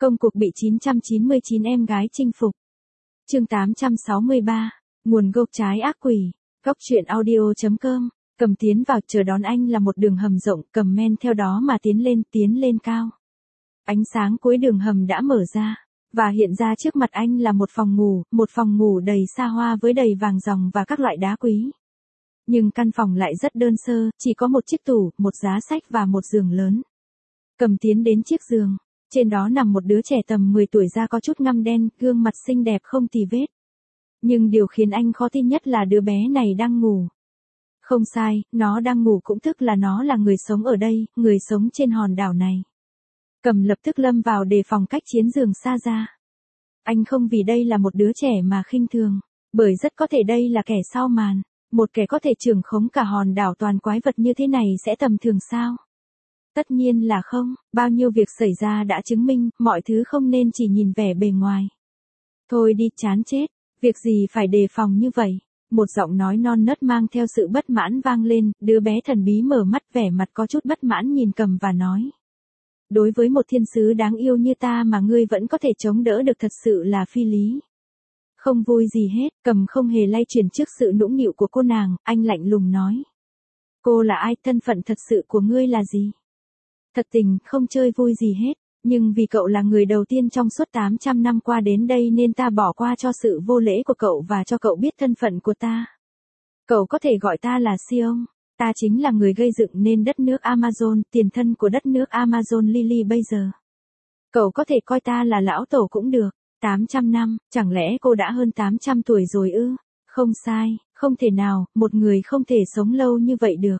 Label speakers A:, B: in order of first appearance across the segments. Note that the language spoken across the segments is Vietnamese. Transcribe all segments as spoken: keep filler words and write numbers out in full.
A: Công cuộc bị chín trăm chín mươi chín em gái chinh phục. Chương tám trăm sáu mươi ba. Nguồn gốc trái ác quỷ. Góc truyện audio chấm com. Cầm tiến vào, chờ đón anh là một đường hầm rộng, cầm men theo đó mà tiến lên, tiến lên cao. Ánh sáng cuối đường hầm đã mở ra, và hiện ra trước mặt anh là một phòng ngủ, một phòng ngủ đầy xa hoa với đầy vàng ròng và các loại đá quý. Nhưng căn phòng lại rất đơn sơ, chỉ có một chiếc tủ, một giá sách và một giường lớn. Cầm tiến đến chiếc giường, trên đó nằm một đứa trẻ tầm mười tuổi, da có chút ngăm đen, gương mặt xinh đẹp không tì vết. Nhưng điều khiến anh khó tin nhất là đứa bé này đang ngủ. Không sai, nó đang ngủ, cũng tức là nó là người sống ở đây, người sống trên hòn đảo này. Cầm lập tức lâm vào đề phòng cách chiến giường xa ra. Anh không vì đây là một đứa trẻ mà khinh thường, bởi rất có thể đây là kẻ sau màn, một kẻ có thể trưởng khống cả hòn đảo toàn quái vật như thế này sẽ tầm thường sao? Tất nhiên là không, bao nhiêu việc xảy ra đã chứng minh, mọi thứ không nên chỉ nhìn vẻ bề ngoài. Thôi đi, chán chết, việc gì phải đề phòng như vậy? Một giọng nói non nớt mang theo sự bất mãn vang lên, đứa bé thần bí mở mắt, vẻ mặt có chút bất mãn nhìn Cầm và nói. Đối với một thiên sứ đáng yêu như ta mà ngươi vẫn có thể chống đỡ được, thật sự là phi lý. Không vui gì hết, Cầm không hề lay chuyển trước sự nũng nịu của cô nàng, anh lạnh lùng nói. Cô là ai, thân phận thật sự của ngươi là gì? Thật tình, không chơi vui gì hết, nhưng vì cậu là người đầu tiên trong suốt tám trăm năm qua đến đây nên ta bỏ qua cho sự vô lễ của cậu và cho cậu biết thân phận của ta. Cậu có thể gọi ta là Sion, ta chính là người gây dựng nên đất nước Amazon, tiền thân của đất nước Amazon Lily bây giờ. Cậu có thể coi ta là lão tổ cũng được, tám trăm năm, chẳng lẽ cô đã hơn tám trăm tuổi rồi ư? Không sai, không thể nào, một người không thể sống lâu như vậy được.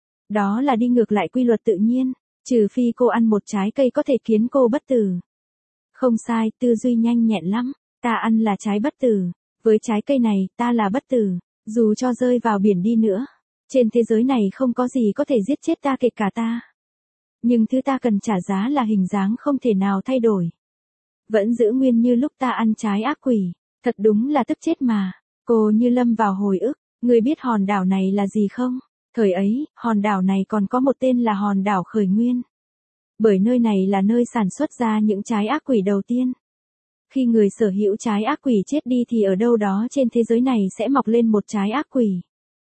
A: Đó là đi ngược lại quy luật tự nhiên. Trừ phi cô ăn một trái cây có thể khiến cô bất tử. Không sai, tư duy nhanh nhẹn lắm, ta ăn là trái bất tử. Với trái cây này, ta là bất tử, dù cho rơi vào biển đi nữa. Trên thế giới này không có gì có thể giết chết ta kể cả ta. Nhưng thứ ta cần trả giá là hình dáng không thể nào thay đổi. Vẫn giữ nguyên như lúc ta ăn trái ác quỷ, thật đúng là tức chết mà. Cô như lâm vào hồi ức, ngươi biết hòn đảo này là gì không? Thời ấy, hòn đảo này còn có một tên là hòn đảo Khởi Nguyên. Bởi nơi này là nơi sản xuất ra những trái ác quỷ đầu tiên. Khi người sở hữu trái ác quỷ chết đi thì ở đâu đó trên thế giới này sẽ mọc lên một trái ác quỷ.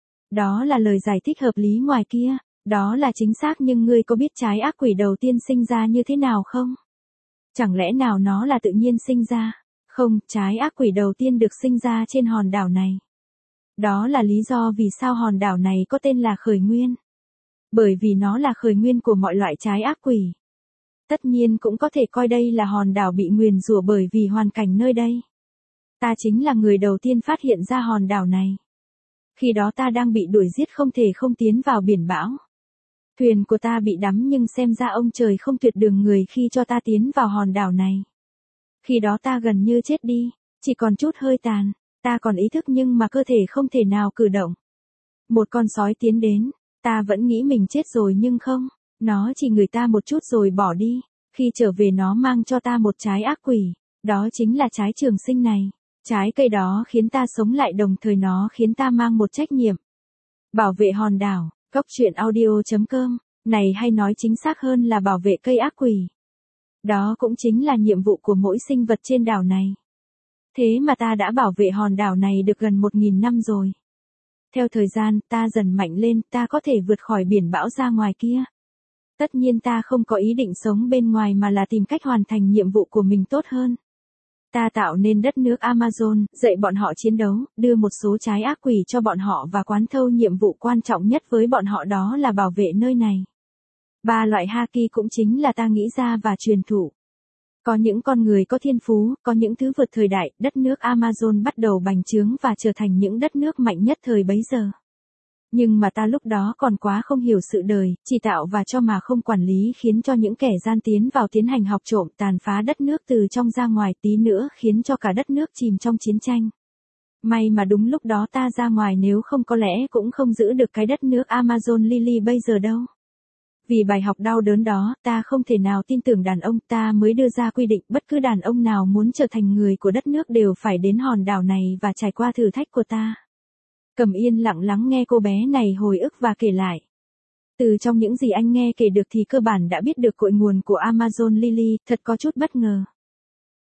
A: Đó là lời giải thích hợp lý ngoài kia, đó là chính xác, nhưng ngươi có biết trái ác quỷ đầu tiên sinh ra như thế nào không? Chẳng lẽ nào nó là tự nhiên sinh ra? Không, trái ác quỷ đầu tiên được sinh ra trên hòn đảo này. Đó là lý do vì sao hòn đảo này có tên là Khởi Nguyên. Bởi vì nó là khởi nguyên của mọi loại trái ác quỷ. Tất nhiên cũng có thể coi đây là hòn đảo bị nguyền rủa bởi vì hoàn cảnh nơi đây. Ta chính là người đầu tiên phát hiện ra hòn đảo này. Khi đó ta đang bị đuổi giết, không thể không tiến vào biển bão. Thuyền của ta bị đắm, nhưng xem ra ông trời không tuyệt đường người khi cho ta tiến vào hòn đảo này. Khi đó ta gần như chết đi, chỉ còn chút hơi tàn. Ta còn ý thức nhưng mà cơ thể không thể nào cử động. Một con sói tiến đến, ta vẫn nghĩ mình chết rồi nhưng không, nó chỉ ngửi ta một chút rồi bỏ đi. Khi trở về nó mang cho ta một trái ác quỷ, đó chính là trái trường sinh này. Trái cây đó khiến ta sống lại, đồng thời nó khiến ta mang một trách nhiệm. Bảo vệ hòn đảo, góc truyện audio chấm com, này hay nói chính xác hơn là bảo vệ cây ác quỷ. Đó cũng chính là nhiệm vụ của mỗi sinh vật trên đảo này. Thế mà ta đã bảo vệ hòn đảo này được gần một nghìn năm rồi. Theo thời gian, ta dần mạnh lên, ta có thể vượt khỏi biển bão ra ngoài kia. Tất nhiên ta không có ý định sống bên ngoài mà là tìm cách hoàn thành nhiệm vụ của mình tốt hơn. Ta tạo nên đất nước Amazon, dạy bọn họ chiến đấu, đưa một số trái ác quỷ cho bọn họ và quán thâu nhiệm vụ quan trọng nhất với bọn họ, đó là bảo vệ nơi này. Ba loại haki cũng chính là ta nghĩ ra và truyền thụ. Có những con người có thiên phú, có những thứ vượt thời đại, đất nước Amazon bắt đầu bành trướng và trở thành những đất nước mạnh nhất thời bấy giờ. Nhưng mà ta lúc đó còn quá không hiểu sự đời, chỉ tạo và cho mà không quản lý, khiến cho những kẻ gian tiến vào tiến hành học trộm, tàn phá đất nước từ trong ra ngoài, tí nữa khiến cho cả đất nước chìm trong chiến tranh. May mà đúng lúc đó ta ra ngoài, nếu không có lẽ cũng không giữ được cái đất nước Amazon Lily bây giờ đâu. Vì bài học đau đớn đó, ta không thể nào tin tưởng đàn ông, ta mới đưa ra quy định bất cứ đàn ông nào muốn trở thành người của đất nước đều phải đến hòn đảo này và trải qua thử thách của ta. Cầm yên lặng lắng nghe cô bé này hồi ức và kể lại. Từ trong những gì anh nghe kể được thì cơ bản đã biết được cội nguồn của Amazon Lily, thật có chút bất ngờ.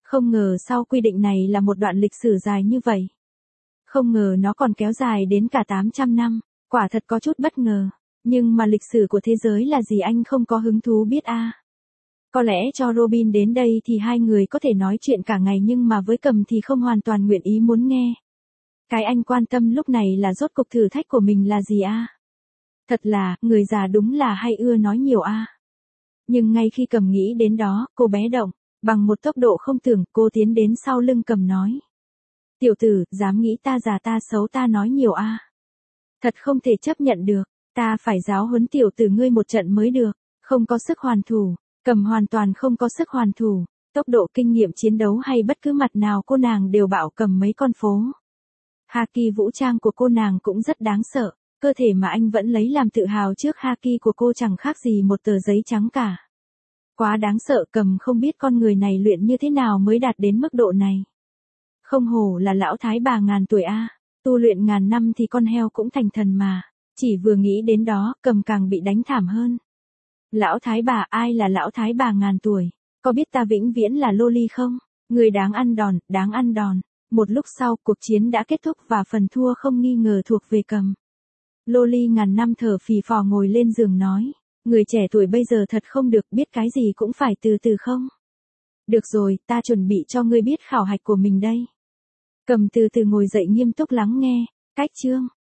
A: Không ngờ sau quy định này là một đoạn lịch sử dài như vậy. Không ngờ nó còn kéo dài đến cả tám trăm năm, quả thật có chút bất ngờ. Nhưng mà lịch sử của thế giới là gì anh không có hứng thú biết à? Có lẽ cho Robin đến đây thì hai người có thể nói chuyện cả ngày nhưng mà với Cầm thì không hoàn toàn nguyện ý muốn nghe. Cái anh quan tâm lúc này là rốt cuộc thử thách của mình là gì à? Thật là, người già đúng là hay ưa nói nhiều à? Nhưng ngay khi Cầm nghĩ đến đó, cô bé động, bằng một tốc độ không tưởng, cô tiến đến sau lưng Cầm nói. Tiểu tử, dám nghĩ ta già ta xấu ta nói nhiều à? Thật không thể chấp nhận được, ta phải giáo huấn tiểu tử ngươi một trận mới được, không có sức hoàn thủ. Cầm hoàn toàn không có sức hoàn thủ, tốc độ kinh nghiệm chiến đấu hay bất cứ mặt nào cô nàng đều bạo Cầm mấy con phố. Haki vũ trang của cô nàng cũng rất đáng sợ, cơ thể mà anh vẫn lấy làm tự hào trước Haki của cô chẳng khác gì một tờ giấy trắng cả. Quá đáng sợ, Cầm không biết con người này luyện như thế nào mới đạt đến mức độ này. Không hổ là lão thái bà ngàn tuổi a, tu luyện ngàn năm thì con heo cũng thành thần mà, chỉ vừa nghĩ đến đó, Cầm càng bị đánh thảm hơn. Lão thái bà, ai là lão thái bà ngàn tuổi? Có biết ta vĩnh viễn là Loli không? Người đáng ăn đòn, đáng ăn đòn. Một lúc sau, cuộc chiến đã kết thúc và phần thua không nghi ngờ thuộc về Cầm. Loli ngàn năm thở phì phò ngồi lên giường nói. Người trẻ tuổi bây giờ thật không được, biết cái gì cũng phải từ từ không? Được rồi, ta chuẩn bị cho ngươi biết khảo hạch của mình đây. Cầm từ từ ngồi dậy nghiêm túc lắng nghe. Cách chương.